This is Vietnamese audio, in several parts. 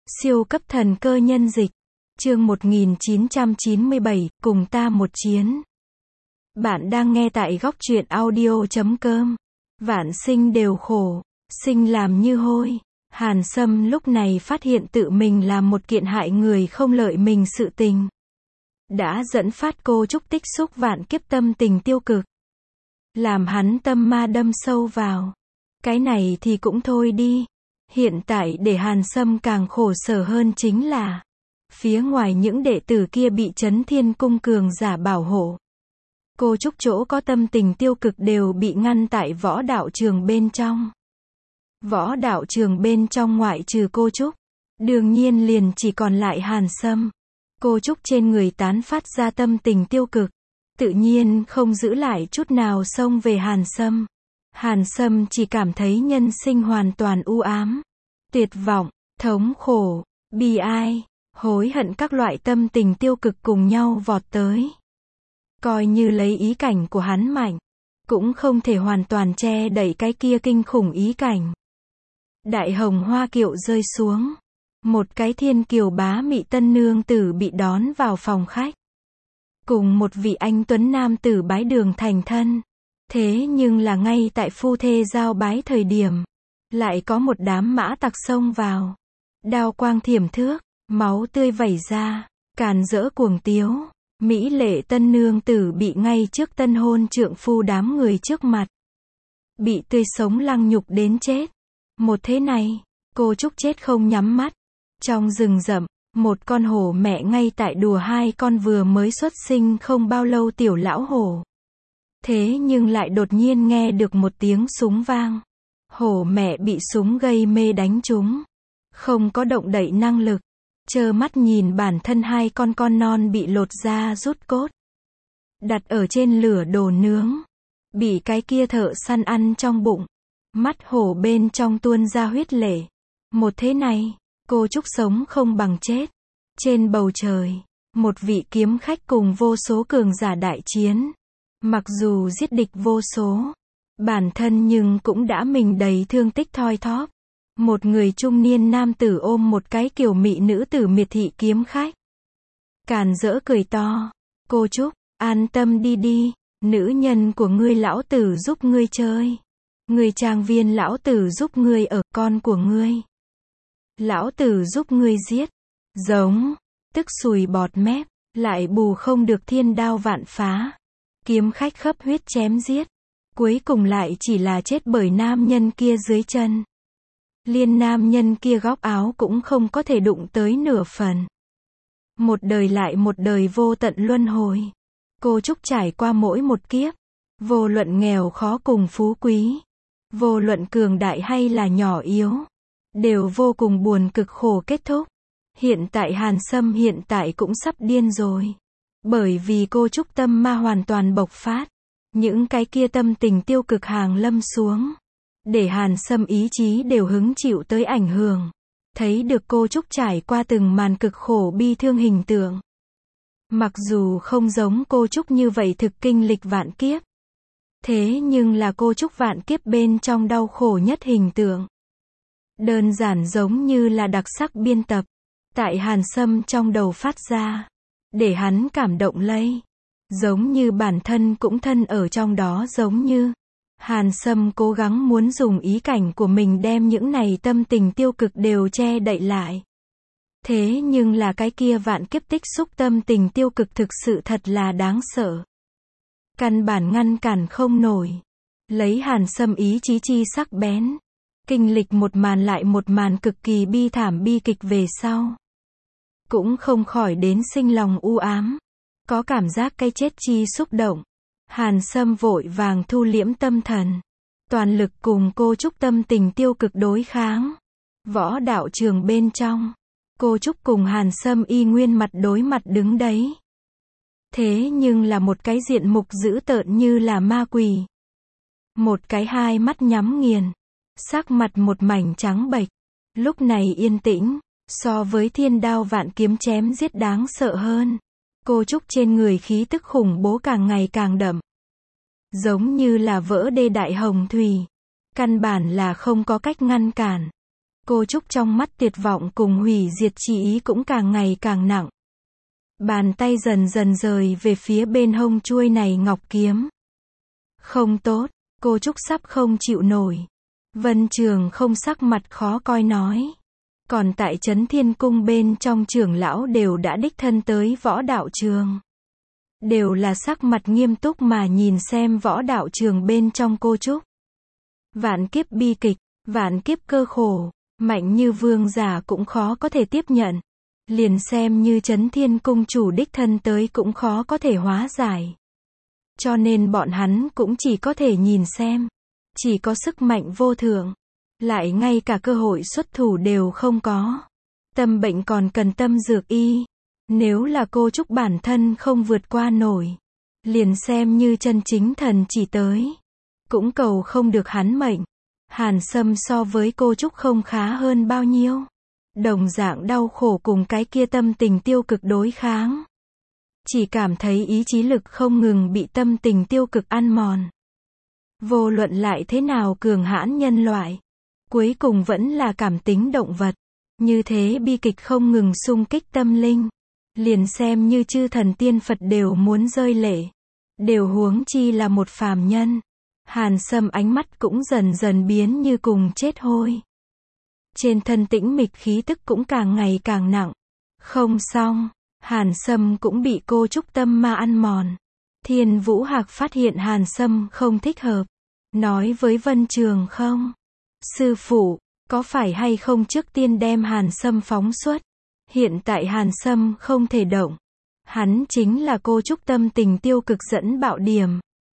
Siêu cấp thần cơ nhân dịch. Chương 1997, cùng ta một chiến. Bạn đang nghe tại góc truyện audio.com. Vạn sinh đều khổ, sinh làm như hôi. Hàn Sâm lúc này phát hiện tự mình làm một kiện hại người không lợi mình sự tình. Đã dẫn phát cô Trúc tích xúc vạn kiếp tâm tình tiêu cực. Làm hắn tâm ma đâm sâu vào. Cái này thì cũng thôi đi. Hiện tại để Hàn Sâm càng khổ sở hơn chính là phía ngoài những đệ tử kia bị Chấn Thiên Cung cường giả bảo hộ. Cô Trúc chỗ có tâm tình tiêu cực đều bị ngăn tại võ đạo trường bên trong. Võ đạo trường bên trong ngoại trừ cô Trúc, đương nhiên liền chỉ còn lại Hàn Sâm. Cô Trúc trên người tán phát ra tâm tình tiêu cực, tự nhiên không giữ lại chút nào xông về Hàn Sâm. Hàn Sâm chỉ cảm thấy nhân sinh hoàn toàn u ám, tuyệt vọng, thống khổ, bi ai, hối hận các loại tâm tình tiêu cực cùng nhau vọt tới. Coi như lấy ý cảnh của hắn mạnh, cũng không thể hoàn toàn che đậy cái kia kinh khủng ý cảnh. Đại hồng hoa kiệu rơi xuống. Một cái thiên kiều bá mị tân nương tử bị đón vào phòng khách. Cùng một vị anh tuấn nam tử bái đường thành thân. Thế nhưng là ngay tại phu thê giao bái thời điểm, lại có một đám mã tặc xông vào. Đao quang thiểm thước, máu tươi vẩy ra, càn rỡ cuồng tiếu. Mỹ lệ tân nương tử bị ngay trước tân hôn trượng phu đám người trước mặt. Bị tươi sống lăng nhục đến chết. Một thế này, cô Trúc chết không nhắm mắt. Trong rừng rậm, một con hổ mẹ ngay tại đùa hai con vừa mới xuất sinh không bao lâu tiểu lão hổ. Thế nhưng lại đột nhiên nghe được một tiếng súng vang. Hổ mẹ bị súng gây mê đánh trúng. Không có động đậy năng lực. Trơ mắt nhìn bản thân hai con non bị lột da rút cốt. Đặt ở trên lửa đồ nướng. Bị cái kia thợ săn ăn trong bụng. Mắt hổ bên trong tuôn ra huyết lệ. Một thế này, cô Trúc sống không bằng chết. Trên bầu trời, một vị kiếm khách cùng vô số cường giả đại chiến. Mặc dù giết địch vô số, bản thân nhưng cũng đã mình đầy thương tích thoi thóp. Một người trung niên nam tử ôm một cái kiều mị nữ tử miệt thị kiếm khách. Càn rỡ cười to. Cô Trúc, an tâm đi đi, nữ nhân của ngươi lão tử giúp ngươi chơi. Người trang viên lão tử giúp ngươi ở, con của ngươi. Lão tử giúp ngươi giết. Giống, tức sùi bọt mép, lại bù không được thiên đao vạn phá. Kiếm khách khắp huyết chém giết. Cuối cùng lại chỉ là chết bởi nam nhân kia dưới chân. Liên nam nhân kia góc áo cũng không có thể đụng tới nửa phần. Một đời lại một đời vô tận luân hồi. Cô Trúc trải qua mỗi một kiếp. Vô luận nghèo khó cùng phú quý. Vô luận cường đại hay là nhỏ yếu. Đều vô cùng buồn cực khổ kết thúc. Hiện tại Hàn Sâm hiện tại cũng sắp điên rồi. Bởi vì cô Trúc tâm ma hoàn toàn bộc phát. Những cái kia tâm tình tiêu cực hàng lâm xuống. Để Hàn Sâm ý chí đều hứng chịu tới ảnh hưởng. Thấy được cô Trúc trải qua từng màn cực khổ bi thương hình tượng. Mặc dù không giống cô Trúc như vậy thực kinh lịch vạn kiếp. Thế nhưng là cô Trúc vạn kiếp bên trong đau khổ nhất hình tượng. Đơn giản giống như là đặc sắc biên tập. Tại Hàn Sâm trong đầu phát ra. Để hắn cảm động lây. Giống như bản thân cũng thân ở trong đó giống như. Hàn Sâm cố gắng muốn dùng ý cảnh của mình đem những này tâm tình tiêu cực đều che đậy lại. Thế nhưng là cái kia vạn kiếp tích xúc tâm tình tiêu cực thực sự thật là đáng sợ. Căn bản ngăn cản không nổi. Lấy Hàn Sâm ý chí chi sắc bén. Kinh lịch một màn lại một màn cực kỳ bi thảm bi kịch về sau. Cũng không khỏi đến sinh lòng u ám. Có cảm giác cái chết chi xúc động. Hàn Sâm vội vàng thu liễm tâm thần. Toàn lực cùng cô Trúc tâm tình tiêu cực đối kháng. Võ đạo trường bên trong. Cô Trúc cùng Hàn Sâm y nguyên mặt đối mặt đứng đấy. Thế nhưng là một cái diện mục dữ tợn như là ma quỷ. Một cái hai mắt nhắm nghiền. Sắc mặt một mảnh trắng bệch. Lúc này yên tĩnh. So với thiên đao vạn kiếm chém giết đáng sợ hơn. Cô Trúc trên người khí tức khủng bố càng ngày càng đậm. Giống như là vỡ đê đại hồng thủy. Căn bản là không có cách ngăn cản. Cô Trúc trong mắt tuyệt vọng cùng hủy diệt chi ý cũng càng ngày càng nặng. Bàn tay dần dần rời về phía bên hông chuôi này ngọc kiếm. Không tốt, cô Trúc sắp không chịu nổi. Vân Trường không sắc mặt khó coi nói. Còn tại Trấn Thiên Cung bên trong trưởng lão đều đã đích thân tới võ đạo trường. Đều là sắc mặt nghiêm túc mà nhìn xem võ đạo trường bên trong cô Trúc. Vạn kiếp bi kịch, vạn kiếp cơ khổ, mạnh như vương giả cũng khó có thể tiếp nhận. Liền xem như Trấn Thiên Cung chủ đích thân tới cũng khó có thể hóa giải. Cho nên bọn hắn cũng chỉ có thể nhìn xem. Chỉ có sức mạnh vô thượng. Lại ngay cả cơ hội xuất thủ đều không có. Tâm bệnh còn cần tâm dược y. Nếu là cô Trúc bản thân không vượt qua nổi. Liền xem như chân chính thần chỉ tới. Cũng cầu không được hắn mệnh. Hàn Sâm so với cô Trúc không khá hơn bao nhiêu. Đồng dạng đau khổ cùng cái kia tâm tình tiêu cực đối kháng. Chỉ cảm thấy ý chí lực không ngừng bị tâm tình tiêu cực ăn mòn. Vô luận lại thế nào cường hãn nhân loại. Cuối cùng vẫn là cảm tính động vật. Như thế bi kịch không ngừng xung kích tâm linh. Liền xem như chư thần tiên Phật đều muốn rơi lệ. Đều huống chi là một phàm nhân. Hàn Sâm ánh mắt cũng dần dần biến như cùng chết hôi. Trên thân tĩnh mịch khí tức cũng càng ngày càng nặng. Không xong, Hàn Sâm cũng bị cô Trúc tâm ma ăn mòn. Thiên Vũ Hạc phát hiện Hàn Sâm không thích hợp. Nói với Vân Trường không? Sư phụ, có phải hay không trước tiên đem Hàn Sâm phóng xuất? Hiện tại Hàn Sâm không thể động. Hắn chính là cô Trúc tâm tình tiêu cực dẫn bạo điểm.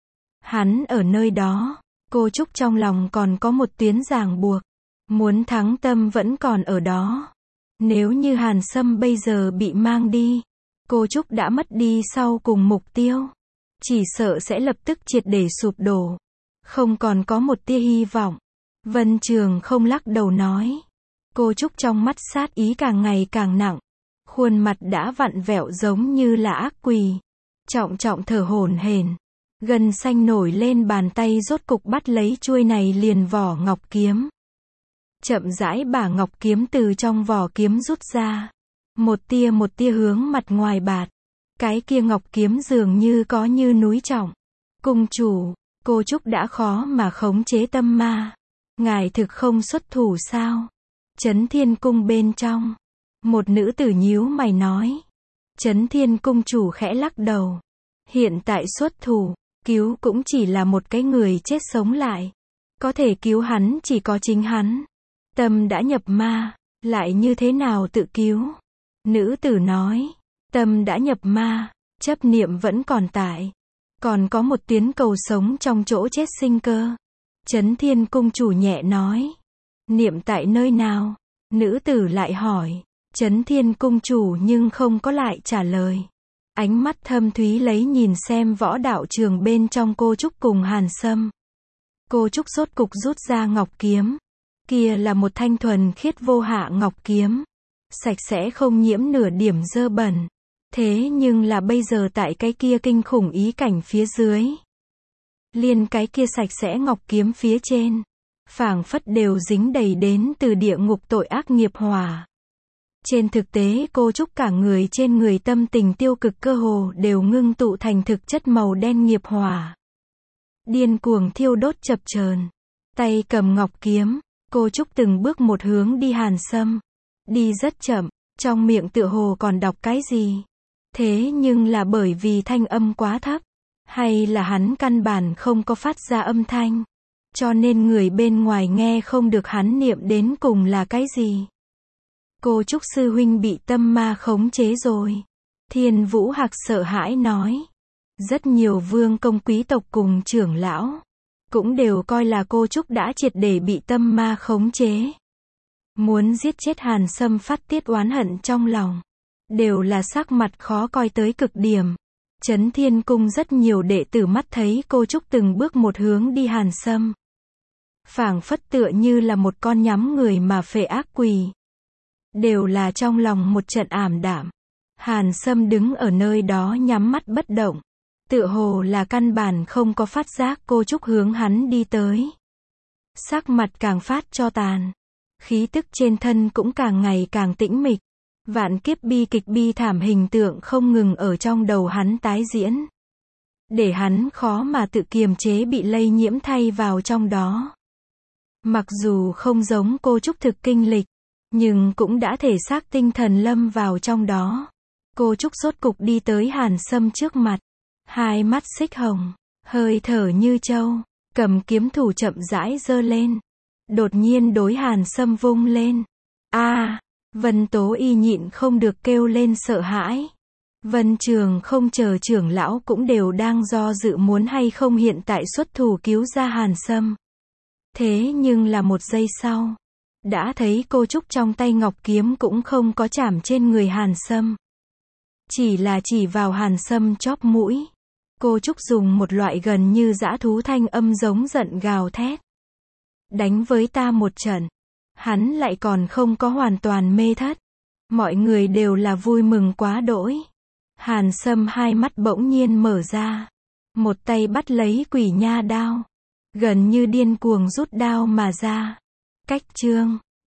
Hắn ở nơi đó, cô Trúc trong lòng còn có một tuyến ràng buộc. Muốn thắng tâm vẫn còn ở đó. Nếu như Hàn Sâm bây giờ bị mang đi, cô Trúc đã mất đi sau cùng mục tiêu. Chỉ sợ sẽ lập tức triệt để sụp đổ. Không còn có một tia hy vọng. Vân Trường không lắc đầu nói. Cô Trúc trong mắt sát ý càng ngày càng nặng. Khuôn mặt đã vặn vẹo giống như là ác quỷ. Trọng trọng thở hổn hển. Gân xanh nổi lên, bàn tay rốt cục bắt lấy chuôi này liền vỏ ngọc kiếm. Chậm rãi bả ngọc kiếm từ trong vỏ kiếm rút ra. Một tia hướng mặt ngoài bạt. Cái kia ngọc kiếm dường như có như núi trọng. Cung chủ, cô Trúc đã khó mà khống chế tâm ma. Ngài thực không xuất thủ sao? Trấn Thiên Cung bên trong. Một nữ tử nhíu mày nói. Trấn Thiên Cung chủ khẽ lắc đầu. Hiện tại xuất thủ, cứu cũng chỉ là một cái người chết sống lại. Có thể cứu hắn chỉ có chính hắn. Tâm đã nhập ma, lại như thế nào tự cứu? Nữ tử nói. Tâm đã nhập ma, chấp niệm vẫn còn tại. Còn có một tuyến cầu sống trong chỗ chết sinh cơ. Trấn Thiên Cung chủ nhẹ nói. Niệm tại nơi nào? Nữ tử lại hỏi. Trấn Thiên Cung chủ nhưng không có lại trả lời. Ánh mắt thâm thúy lấy nhìn xem võ đạo trường bên trong cô Trúc cùng Hàn Sâm. Cô Trúc rốt cục rút ra ngọc kiếm. Kia là một thanh thuần khiết vô hạ ngọc kiếm. Sạch sẽ không nhiễm nửa điểm dơ bẩn. Thế nhưng là bây giờ tại cái kia kinh khủng ý cảnh phía dưới. Liên cái kia sạch sẽ ngọc kiếm phía trên. Phảng phất đều dính đầy đến từ địa ngục tội ác nghiệp hỏa. Trên thực tế cô Trúc cả người trên người tâm tình tiêu cực cơ hồ đều ngưng tụ thành thực chất màu đen nghiệp hỏa. Điên cuồng thiêu đốt chập chờn. Tay cầm ngọc kiếm, cô Trúc từng bước một hướng đi Hàn Sâm. Đi rất chậm, trong miệng tựa hồ còn đọc cái gì. Thế nhưng là bởi vì thanh âm quá thấp. Hay là hắn căn bản không có phát ra âm thanh. Cho nên người bên ngoài nghe không được hắn niệm đến cùng là cái gì. Cô Trúc sư huynh bị tâm ma khống chế rồi. Thiên Vũ Hạc sợ hãi nói. Rất nhiều vương công quý tộc cùng trưởng lão. Cũng đều coi là cô Trúc đã triệt để bị tâm ma khống chế. Muốn giết chết Hàn Sâm phát tiết oán hận trong lòng. Đều là sắc mặt khó coi tới cực điểm. Trấn Thiên Cung rất nhiều đệ tử mắt thấy cô Trúc từng bước một hướng đi Hàn Sâm. Phảng phất tựa như là một con nhắm người mà phệ ác quỷ. Đều là trong lòng một trận ảm đạm. Hàn Sâm đứng ở nơi đó nhắm mắt bất động. Tựa hồ là căn bản không có phát giác cô Trúc hướng hắn đi tới. Sắc mặt càng phát cho tàn. Khí tức trên thân cũng càng ngày càng tĩnh mịch. Vạn kiếp bi kịch bi thảm hình tượng không ngừng ở trong đầu hắn tái diễn. Để hắn khó mà tự kiềm chế bị lây nhiễm thay vào trong đó. Mặc dù không giống cô Trúc thực kinh lịch, nhưng cũng đã thể xác tinh thần lâm vào trong đó. Cô Trúc rốt cục đi tới Hàn Sâm trước mặt. Hai mắt xích hồng, hơi thở như trâu, cầm kiếm thủ chậm rãi giơ lên. Đột nhiên đối Hàn Sâm vung lên. A! Vân Tố Y nhịn không được kêu lên sợ hãi. Vân Trường không chờ trưởng lão cũng đều đang do dự muốn hay không hiện tại xuất thủ cứu ra Hàn Sâm. Thế nhưng là một giây sau, đã thấy cô Trúc trong tay ngọc kiếm cũng không có chạm trên người Hàn Sâm. Chỉ là chỉ vào Hàn Sâm chóp mũi. Cô Trúc dùng một loại gần như dã thú thanh âm giống giận gào thét. Đánh với ta một trận. Hắn lại còn không có hoàn toàn mê thất. Mọi người đều là vui mừng quá đỗi. Hàn Sâm hai mắt bỗng nhiên mở ra. Một tay bắt lấy quỷ nha đao. Gần như điên cuồng rút đao mà ra. Cách chương